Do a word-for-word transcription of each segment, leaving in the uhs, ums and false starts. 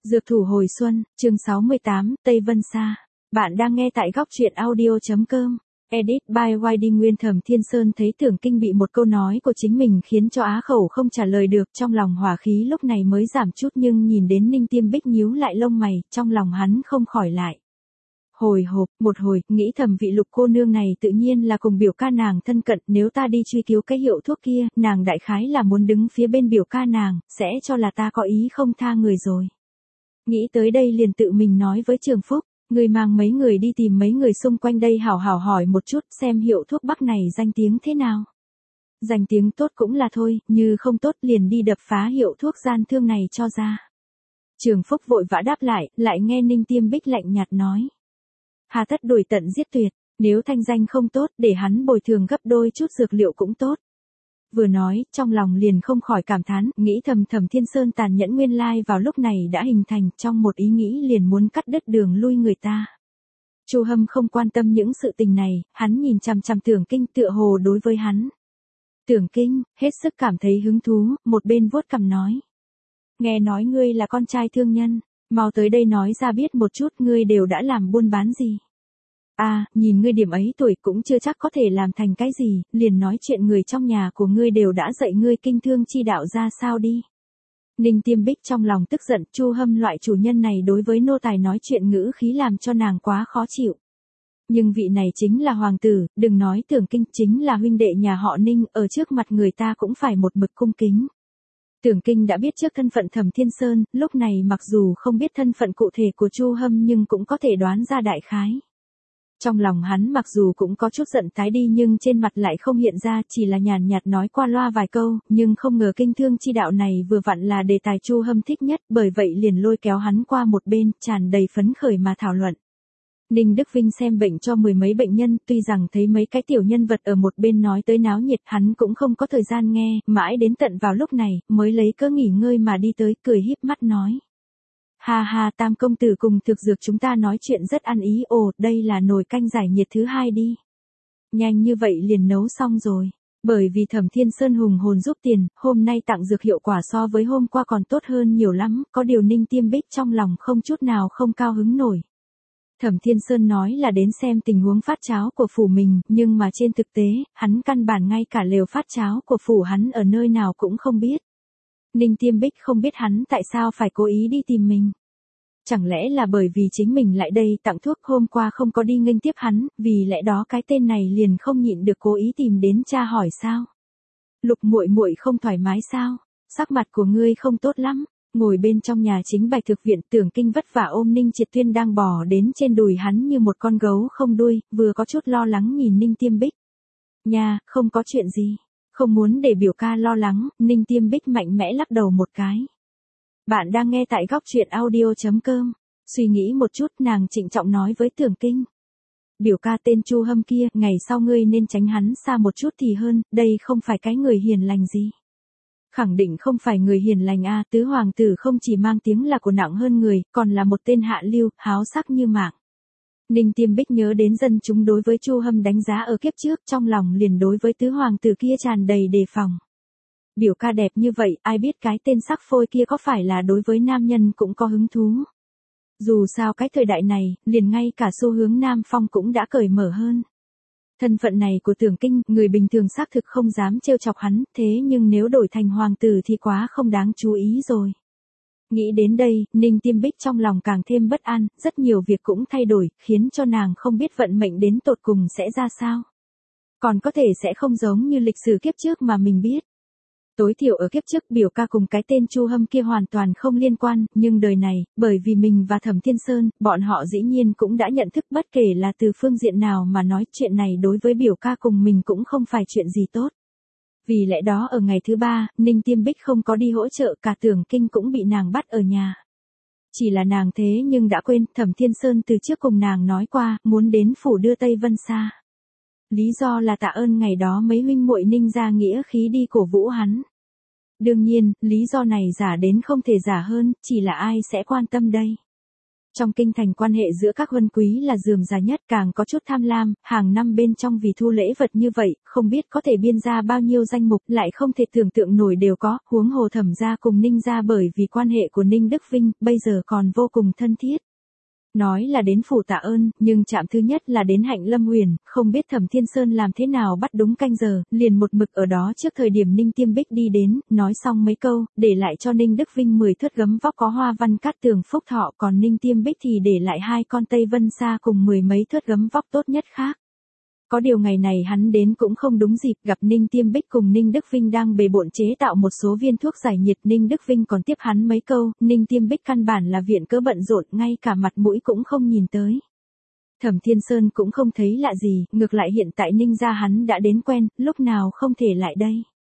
Dược thủ hồi xuân, chương sáu mươi tám, Tây Vân Sa. Bạn đang nghe tại góc truyện audio chấm com. Edit by Y D Nguyên. Thẩm Thiên Sơn thấy Tưởng Kinh bị một câu nói của chính mình khiến cho á khẩu không trả lời được, trong lòng hỏa khí lúc này mới giảm chút, nhưng nhìn đến Ninh Tiêm Bích nhíu lại lông mày, trong lòng hắn không khỏi lại hồi hộp. Một hồi, nghĩ thầm vị Lục cô nương này tự nhiên là cùng biểu ca nàng thân cận, nếu ta đi truy cứu cái hiệu thuốc kia, nàng đại khái là muốn đứng phía bên biểu ca nàng, sẽ cho là ta có ý không tha người rồi. Nghĩ tới đây liền tự mình nói với Trường Phúc, người mang mấy người đi tìm mấy người xung quanh đây hảo hảo hỏi một chút xem hiệu thuốc bắc này danh tiếng thế nào. Danh tiếng tốt cũng là thôi, như không tốt liền đi đập phá hiệu thuốc gian thương này cho ra. Trường Phúc vội vã đáp lại, lại nghe Ninh Tiêm Bích lạnh nhạt nói. Hà tất đuổi tận giết tuyệt, nếu thanh danh không tốt để hắn bồi thường gấp đôi chút dược liệu cũng tốt. Vừa nói, trong lòng liền không khỏi cảm thán, nghĩ thầm Thẩm Thiên Sơn tàn nhẫn nguyên lai vào lúc này đã hình thành, trong một ý nghĩ liền muốn cắt đứt đường lui người ta. Chu Hâm không quan tâm những sự tình này, hắn nhìn chằm chằm Tưởng Kinh tựa hồ đối với hắn. Tưởng Kinh, hết sức cảm thấy hứng thú, một bên vuốt cằm nói. Nghe nói ngươi là con trai thương nhân, mau tới đây nói ra biết một chút ngươi đều đã làm buôn bán gì. À, nhìn ngươi điểm ấy tuổi cũng chưa chắc có thể làm thành cái gì, liền nói chuyện người trong nhà của ngươi đều đã dạy ngươi kinh thương chi đạo ra sao đi. Ninh Tiêm Bích trong lòng tức giận, Chu Hâm loại chủ nhân này đối với nô tài nói chuyện ngữ khí làm cho nàng quá khó chịu. Nhưng vị này chính là hoàng tử, đừng nói Tưởng Kinh, chính là huynh đệ nhà họ Ninh, ở trước mặt người ta cũng phải một mực cung kính. Tưởng Kinh đã biết trước thân phận Thẩm Thiên Sơn, lúc này mặc dù không biết thân phận cụ thể của Chu Hâm nhưng cũng có thể đoán ra đại khái. Trong lòng hắn mặc dù cũng có chút giận tái đi nhưng trên mặt lại không hiện ra, chỉ là nhàn nhạt nói qua loa vài câu, nhưng không ngờ kinh thương chi đạo này vừa vặn là đề tài Chu Hâm thích nhất, bởi vậy liền lôi kéo hắn qua một bên, tràn đầy phấn khởi mà thảo luận. Ninh Đức Vinh xem bệnh cho mười mấy bệnh nhân, tuy rằng thấy mấy cái tiểu nhân vật ở một bên nói tới náo nhiệt, hắn cũng không có thời gian nghe, mãi đến tận vào lúc này, mới lấy cớ nghỉ ngơi mà đi tới, cười híp mắt nói. Ha ha, Tam công tử cùng thực dược chúng ta nói chuyện rất ăn ý, ồ, đây là nồi canh giải nhiệt thứ hai đi. Nhanh như vậy liền nấu xong rồi. Bởi vì Thẩm Thiên Sơn hùng hồn giúp tiền, hôm nay tặng dược hiệu quả so với hôm qua còn tốt hơn nhiều lắm, có điều Ninh Tiêm Bích trong lòng không chút nào không cao hứng nổi. Thẩm Thiên Sơn nói là đến xem tình huống phát cháo của phủ mình, nhưng mà trên thực tế, hắn căn bản ngay cả lều phát cháo của phủ hắn ở nơi nào cũng không biết. Ninh Tiêm Bích không biết hắn tại sao phải cố ý đi tìm mình. Chẳng lẽ là bởi vì chính mình lại đây tặng thuốc hôm qua không có đi nghênh tiếp hắn, vì lẽ đó cái tên này liền không nhịn được cố ý tìm đến tra hỏi sao? Lục muội muội không thoải mái sao? Sắc mặt của ngươi không tốt lắm. Ngồi bên trong nhà chính Bạch Thực Viện, Tưởng Kinh vất vả ôm Ninh Triệt Tuyên đang bò đến trên đùi hắn như một con gấu không đuôi, vừa có chút lo lắng nhìn Ninh Tiêm Bích. Nha, không có chuyện gì. Không muốn để biểu ca lo lắng, Ninh Tiêm Bích mạnh mẽ lắc đầu một cái. Bạn đang nghe tại góc truyện audio chấm com. Suy nghĩ một chút, nàng trịnh trọng nói với Tưởng Kinh. Biểu ca tên Chu Hâm kia, ngày sau ngươi nên tránh hắn xa một chút thì hơn, đây không phải cái người hiền lành gì. Khẳng định không phải người hiền lành a, tứ hoàng tử không chỉ mang tiếng là của nặng hơn người, còn là một tên hạ lưu, háo sắc như mạng. Ninh Tiêm Bích nhớ đến dân chúng đối với Chu Hâm đánh giá ở kiếp trước, trong lòng liền đối với tứ hoàng tử kia tràn đầy đề phòng. Biểu ca đẹp như vậy, ai biết cái tên sắc phôi kia có phải là đối với nam nhân cũng có hứng thú. Dù sao cái thời đại này, liền ngay cả xu hướng nam phong cũng đã cởi mở hơn. Thân phận này của Tưởng Kinh, người bình thường xác thực không dám trêu chọc hắn, thế nhưng nếu đổi thành hoàng tử thì quá không đáng chú ý rồi. Nghĩ đến đây, Ninh Tiêm Bích trong lòng càng thêm bất an, rất nhiều việc cũng thay đổi, khiến cho nàng không biết vận mệnh đến tột cùng sẽ ra sao. Còn có thể sẽ không giống như lịch sử kiếp trước mà mình biết. Tối thiểu ở kiếp trước biểu ca cùng cái tên Chu Hâm kia hoàn toàn không liên quan, nhưng đời này, bởi vì mình và Thẩm Thiên Sơn, bọn họ dĩ nhiên cũng đã nhận thức bất kể là từ phương diện nào mà nói chuyện này đối với biểu ca cùng mình cũng không phải chuyện gì tốt. Vì lẽ đó ở ngày thứ ba, Ninh Tiêm Bích không có đi hỗ trợ, cả Tưởng Kinh cũng bị nàng bắt ở nhà. Chỉ là nàng thế nhưng đã quên, Thẩm Thiên Sơn từ trước cùng nàng nói qua, muốn đến phủ đưa Tây Vân Sa. Lý do là tạ ơn ngày đó mấy huynh muội Ninh ra nghĩa khí đi cổ vũ hắn. Đương nhiên, lý do này giả đến không thể giả hơn, chỉ là ai sẽ quan tâm đây. Trong kinh thành quan hệ giữa các huân quý là rườm rà nhất, càng có chút tham lam, hàng năm bên trong vì thu lễ vật như vậy, không biết có thể biên ra bao nhiêu danh mục, lại không thể tưởng tượng nổi đều có, huống hồ Thẩm gia cùng Ninh gia bởi vì quan hệ của Ninh Đức Vinh, bây giờ còn vô cùng thân thiết. Nói là đến phủ tạ ơn, nhưng chạm thứ nhất là đến Hạnh Lâm Huyền, không biết Thẩm Thiên Sơn làm thế nào bắt đúng canh giờ, liền một mực ở đó trước thời điểm Ninh Tiêm Bích đi đến, nói xong mấy câu, để lại cho Ninh Đức Vinh mười thớt gấm vóc có hoa văn cát tường phúc thọ, còn Ninh Tiêm Bích thì để lại hai con Tây Vân Sa cùng mười mấy thớt gấm vóc tốt nhất khác. Có điều ngày này hắn đến cũng không đúng dịp, gặp Ninh Tiêm Bích cùng Ninh Đức Vinh đang bề bộn chế tạo một số viên thuốc giải nhiệt, Ninh Đức Vinh còn tiếp hắn mấy câu, Ninh Tiêm Bích căn bản là viện cớ bận rộn, ngay cả mặt mũi cũng không nhìn tới. Thẩm Thiên Sơn cũng không thấy lạ gì, ngược lại hiện tại Ninh gia hắn đã đến quen, lúc nào không thể lại đây.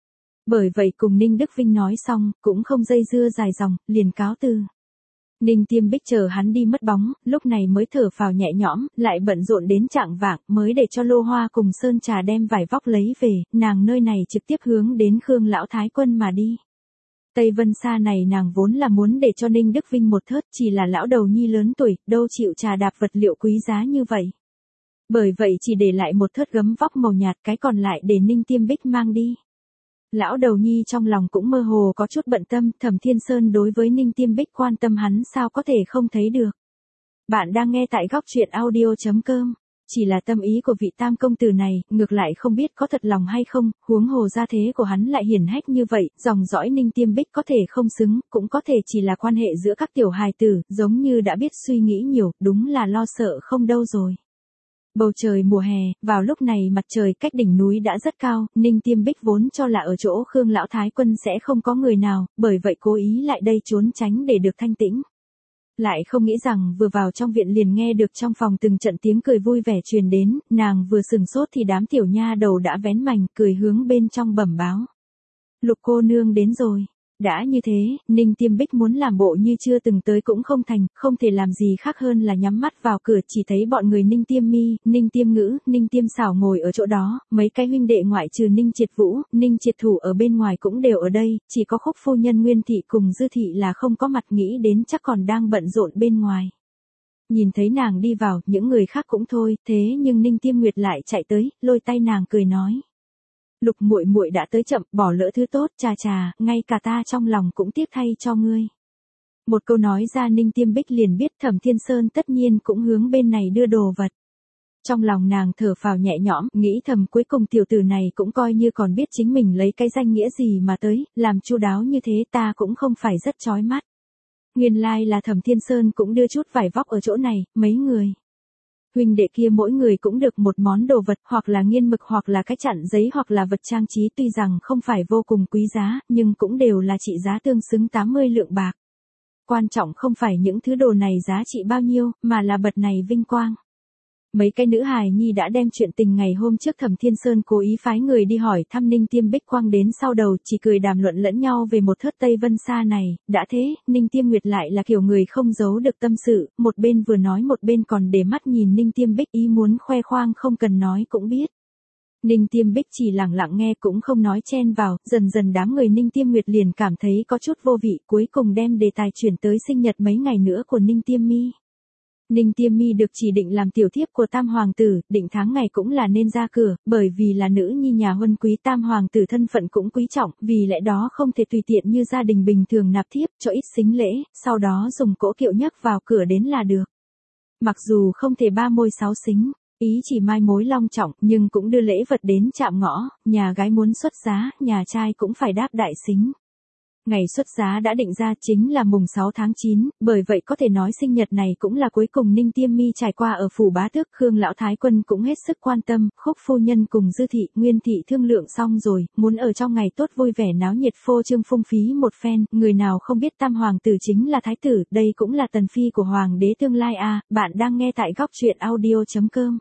Bởi vậy cùng Ninh Đức Vinh nói xong, cũng không dây dưa dài dòng, liền cáo từ. Ninh Tiêm Bích chờ hắn đi mất bóng, lúc này mới thở phào nhẹ nhõm, lại bận rộn đến chạng vạng, mới để cho Lô Hoa cùng Sơn Trà đem vải vóc lấy về, nàng nơi này trực tiếp hướng đến Khương Lão Thái Quân mà đi. Tây Vân Sa này nàng vốn là muốn để cho Ninh Đức Vinh một thớt, chỉ là lão đầu nhi lớn tuổi, đâu chịu trà đạp vật liệu quý giá như vậy. Bởi vậy chỉ để lại một thớt gấm vóc màu nhạt, cái còn lại để Ninh Tiêm Bích mang đi. Lão đầu nhi trong lòng cũng mơ hồ có chút bận tâm, Thẩm Thiên Sơn đối với Ninh Tiêm Bích quan tâm hắn sao có thể không thấy được. Bạn đang nghe tại góc truyện audio chấm com. Chỉ là tâm ý của vị tam công tử này, ngược lại không biết có thật lòng hay không, huống hồ gia thế của hắn lại hiển hách như vậy, dòng dõi Ninh Tiêm Bích có thể không xứng, cũng có thể chỉ là quan hệ giữa các tiểu hài tử, giống như đã biết suy nghĩ nhiều, đúng là lo sợ không đâu rồi. Bầu trời mùa hè, vào lúc này mặt trời cách đỉnh núi đã rất cao, Ninh Tiêm Bích vốn cho là ở chỗ Khương Lão Thái Quân sẽ không có người nào, bởi vậy cố ý lại đây trốn tránh để được thanh tĩnh. Lại không nghĩ rằng vừa vào trong viện liền nghe được trong phòng từng trận tiếng cười vui vẻ truyền đến, nàng vừa sừng sốt thì đám tiểu nha đầu đã vén mành, cười hướng bên trong bẩm báo. Lục cô nương đến rồi. Đã như thế, Ninh Tiêm Bích muốn làm bộ như chưa từng tới cũng không thành, không thể làm gì khác hơn là nhắm mắt vào cửa, chỉ thấy bọn người Ninh Tiêm Mi, Ninh Tiêm Ngữ, Ninh Tiêm Xảo ngồi ở chỗ đó, mấy cái huynh đệ ngoại trừ Ninh Triệt Vũ, Ninh Triệt Thủ ở bên ngoài cũng đều ở đây, chỉ có Khúc phu nhân Nguyên thị cùng Dư thị là không có mặt, nghĩ đến chắc còn đang bận rộn bên ngoài. Nhìn thấy nàng đi vào, những người khác cũng thôi, thế nhưng Ninh Tiêm Nguyệt lại chạy tới, lôi tay nàng cười nói. Lục muội muội đã tới chậm, bỏ lỡ thứ tốt, chà chà, ngay cả ta trong lòng cũng tiếc thay cho ngươi. Một câu nói ra Ninh Tiêm Bích liền biết Thẩm Thiên Sơn tất nhiên cũng hướng bên này đưa đồ vật. Trong lòng nàng thở phào nhẹ nhõm, nghĩ thầm cuối cùng tiểu tử này cũng coi như còn biết chính mình lấy cái danh nghĩa gì mà tới, làm chu đáo như thế ta cũng không phải rất chói mắt. Nguyên lai là Thẩm Thiên Sơn cũng đưa chút vải vóc ở chỗ này, mấy người. Huynh đệ kia mỗi người cũng được một món đồ vật, hoặc là nghiên mực hoặc là cái chặn giấy hoặc là vật trang trí, tuy rằng không phải vô cùng quý giá, nhưng cũng đều là trị giá tương xứng tám mươi lượng bạc. Quan trọng không phải những thứ đồ này giá trị bao nhiêu, mà là bậc này vinh quang. Mấy cái nữ hài nhi đã đem chuyện tình ngày hôm trước Thẩm Thiên Sơn cố ý phái người đi hỏi thăm Ninh Tiêm Bích Quang đến sau đầu, chỉ cười đàm luận lẫn nhau về một thớt Tây Vân Sa này, đã thế, Ninh Tiêm Nguyệt lại là kiểu người không giấu được tâm sự, một bên vừa nói một bên còn để mắt nhìn Ninh Tiêm Bích, ý muốn khoe khoang không cần nói cũng biết. Ninh Tiêm Bích chỉ lặng lặng nghe cũng không nói chen vào, dần dần đám người Ninh Tiêm Nguyệt liền cảm thấy có chút vô vị, cuối cùng đem đề tài chuyển tới sinh nhật mấy ngày nữa của Ninh Tiêm Mi. Ninh Tiêm Mi được chỉ định làm tiểu thiếp của Tam Hoàng tử, định tháng ngày cũng là nên ra cửa, bởi vì là nữ nhi nhà huân quý, Tam Hoàng tử thân phận cũng quý trọng, vì lẽ đó không thể tùy tiện như gia đình bình thường nạp thiếp, cho ít sính lễ, sau đó dùng cỗ kiệu nhấc vào cửa đến là được. Mặc dù không thể ba môi sáu xính, ý chỉ mai mối long trọng, nhưng cũng đưa lễ vật đến chạm ngõ, nhà gái muốn xuất giá, nhà trai cũng phải đáp đại xính. Ngày xuất giá đã định ra chính là mùng sáu tháng chín, bởi vậy có thể nói sinh nhật này cũng là cuối cùng Ninh Tiêm Mi trải qua ở phủ bá tước. Khương Lão Thái Quân cũng hết sức quan tâm, Khúc phu nhân cùng Dư thị, Nguyên thị thương lượng xong rồi, muốn ở trong ngày tốt vui vẻ náo nhiệt phô trương phung phí một phen, người nào không biết Tam Hoàng tử chính là Thái tử, đây cũng là tần phi của Hoàng đế tương lai à, bạn đang nghe tại góc truyện audio chấm com.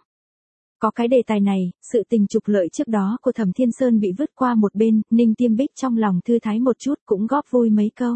Có cái đề tài này, sự tình trục lợi trước đó của Thẩm Thiên Sơn bị vứt qua một bên, Ninh Tiêm Bích trong lòng thư thái một chút cũng góp vui mấy câu.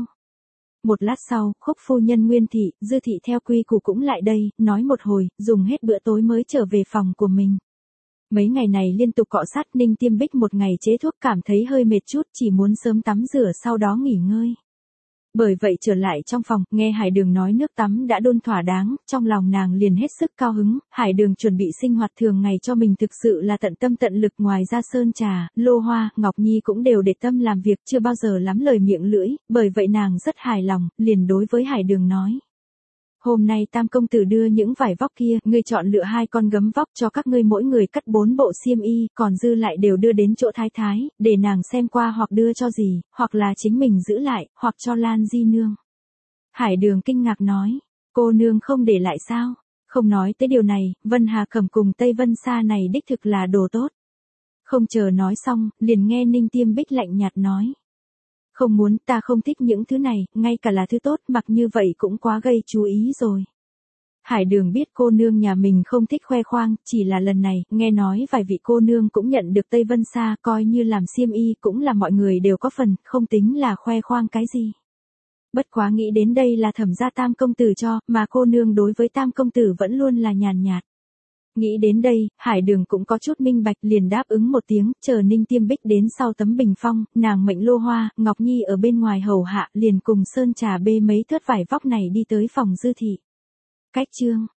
Một lát sau, Khúc phu nhân Nguyên thị, Dư thị theo quy củ cũng lại đây, nói một hồi, dùng hết bữa tối mới trở về phòng của mình. Mấy ngày này liên tục cọ sát, Ninh Tiêm Bích một ngày chế thuốc cảm thấy hơi mệt chút, chỉ muốn sớm tắm rửa sau đó nghỉ ngơi. Bởi vậy trở lại trong phòng, nghe Hải Đường nói nước tắm đã đun thỏa đáng, trong lòng nàng liền hết sức cao hứng, Hải Đường chuẩn bị sinh hoạt thường ngày cho mình thực sự là tận tâm tận lực, ngoài ra Sơn Trà, Lô Hoa, Ngọc Nhi cũng đều để tâm làm việc, chưa bao giờ lắm lời miệng lưỡi, bởi vậy nàng rất hài lòng, liền đối với Hải Đường nói. Hôm nay Tam công tử đưa những vải vóc kia, ngươi chọn lựa hai con gấm vóc cho các ngươi mỗi người cắt bốn bộ xiêm y, còn dư lại đều đưa đến chỗ thái thái, để nàng xem qua hoặc đưa cho gì, hoặc là chính mình giữ lại, hoặc cho Lan Di nương. Hải Đường kinh ngạc nói, cô nương không để lại sao? Không nói tới điều này, Vân Hà Cẩm cùng Tây Vân Sa này đích thực là đồ tốt. Không chờ nói xong, liền nghe Ninh Tiêm Bích lạnh nhạt nói. Không muốn, ta không thích những thứ này, ngay cả là thứ tốt, mặc như vậy cũng quá gây chú ý rồi. Hải Đường biết cô nương nhà mình không thích khoe khoang, chỉ là lần này, nghe nói vài vị cô nương cũng nhận được Tây Vân Sa, coi như làm xiêm y cũng là mọi người đều có phần, không tính là khoe khoang cái gì. Bất quá nghĩ đến đây là thẩm gia Tam công tử cho, mà cô nương đối với Tam công tử vẫn luôn là nhàn nhạt. Nghĩ đến đây, Hải Đường cũng có chút minh bạch, liền đáp ứng một tiếng, chờ Ninh Tiêm Bích đến sau tấm bình phong, nàng mệnh Lô Hoa, Ngọc Nhi ở bên ngoài hầu hạ, liền cùng Sơn Trà bê mấy thớt vải vóc này đi tới phòng Dư thị. Cách chương